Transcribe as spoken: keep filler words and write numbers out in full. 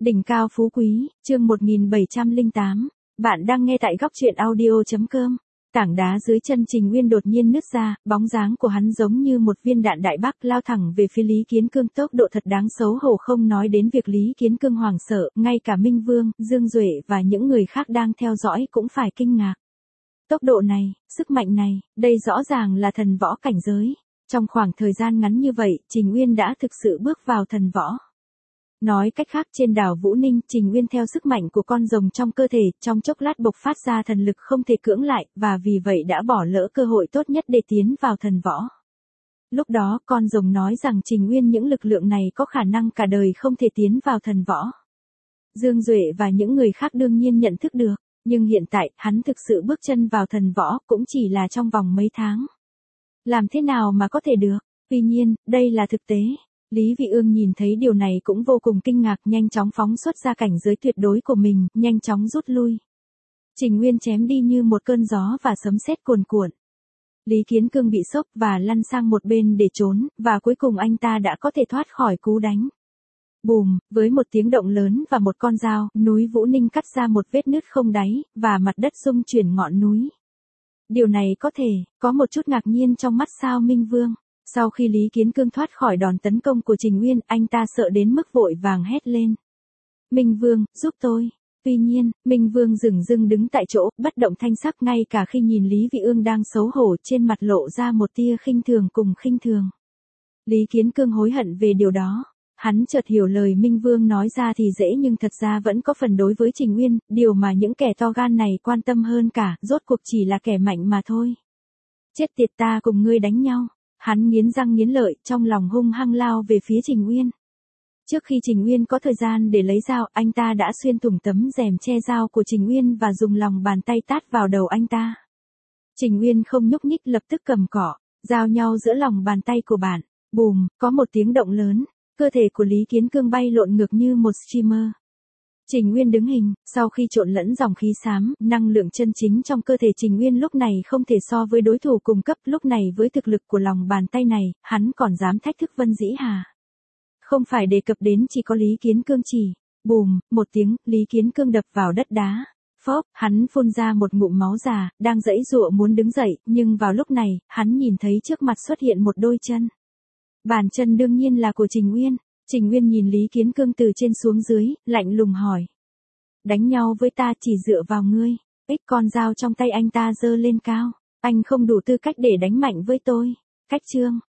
Đỉnh cao phú quý, chương một nghìn bảy trăm lẻ tám. Bạn đang nghe tại góc truyện audio.com. Tảng đá dưới chân Trình Uyên đột nhiên nứt ra, bóng dáng của hắn giống như một viên đạn đại bác lao thẳng về phía Lý Kiến Cương, tốc độ thật đáng xấu hổ, không nói đến việc Lý Kiến Cương hoảng sợ, ngay cả Minh Vương, Dương Duệ và những người khác đang theo dõi cũng phải kinh ngạc. Tốc độ này, sức mạnh này, đây rõ ràng là thần võ cảnh giới. Trong khoảng thời gian ngắn như vậy, Trình Uyên đã thực sự bước vào thần võ. Nói cách khác, trên đảo Vũ Ninh, Trình Uyên theo sức mạnh của con rồng trong cơ thể, trong chốc lát bộc phát ra thần lực không thể cưỡng lại, và vì vậy đã bỏ lỡ cơ hội tốt nhất để tiến vào thần võ. Lúc đó, con rồng nói rằng Trình Uyên những lực lượng này có khả năng cả đời không thể tiến vào thần võ. Dương Duệ và những người khác đương nhiên nhận thức được, nhưng hiện tại, hắn thực sự bước chân vào thần võ cũng chỉ là trong vòng mấy tháng. Làm thế nào mà có thể được? Tuy nhiên, đây là thực tế. Lý Vị Ương nhìn thấy điều này cũng vô cùng kinh ngạc, nhanh chóng phóng xuất ra cảnh giới tuyệt đối của mình, nhanh chóng rút lui. Trình Uyên chém đi như một cơn gió và sấm sét cuồn cuộn. Lý Kiến Cương bị sốc và lăn sang một bên để trốn, và cuối cùng anh ta đã có thể thoát khỏi cú đánh. Bùm, với một tiếng động lớn và một con dao, núi Vũ Ninh cắt ra một vết nứt không đáy, và mặt đất rung chuyển ngọn núi. Điều này có thể, có một chút ngạc nhiên trong mắt sao Minh Vương. Sau khi Lý Kiến Cương thoát khỏi đòn tấn công của Trình Uyên, anh ta sợ đến mức vội vàng hét lên. Minh Vương, giúp tôi. Tuy nhiên, Minh Vương dửng dưng đứng tại chỗ, bất động thanh sắc, ngay cả khi nhìn Lý Vị Ương đang xấu hổ, trên mặt lộ ra một tia khinh thường cùng khinh thường. Lý Kiến Cương hối hận về điều đó. Hắn chợt hiểu lời Minh Vương nói ra thì dễ nhưng thật ra vẫn có phần đối với Trình Uyên, điều mà những kẻ to gan này quan tâm hơn cả, rốt cuộc chỉ là kẻ mạnh mà thôi. Chết tiệt, ta cùng ngươi đánh nhau. Hắn nghiến răng nghiến lợi, trong lòng hung hăng lao về phía Trình Uyên. Trước khi Trình Uyên có thời gian để lấy dao, anh ta đã xuyên thủng tấm rèm che dao của Trình Uyên và dùng lòng bàn tay tát vào đầu anh ta. Trình Uyên không nhúc nhích, lập tức cầm cỏ, giao nhau giữa lòng bàn tay của bạn. Bùm, có một tiếng động lớn, cơ thể của Lý Kiến Cương bay lộn ngược như một streamer. Trình Uyên đứng hình, sau khi trộn lẫn dòng khí xám, năng lượng chân chính trong cơ thể Trình Uyên lúc này không thể so với đối thủ cùng cấp, lúc này với thực lực của lòng bàn tay này, hắn còn dám thách thức Vân Dĩ Hà. Không phải đề cập đến chỉ có Lý Kiến Cương chỉ. Bùm, một tiếng, Lý Kiến Cương đập vào đất đá. Phốc, hắn phun ra một ngụm máu già, đang giãy giụa muốn đứng dậy, nhưng vào lúc này, hắn nhìn thấy trước mặt xuất hiện một đôi chân. Bàn chân đương nhiên là của Trình Uyên. Trình Uyên nhìn Lý Kiến Cương từ trên xuống dưới, lạnh lùng hỏi. Đánh nhau với ta chỉ dựa vào ngươi. Ích, con dao trong tay anh ta giơ lên cao. Anh không đủ tư cách để đánh mạnh với tôi. Cách chương.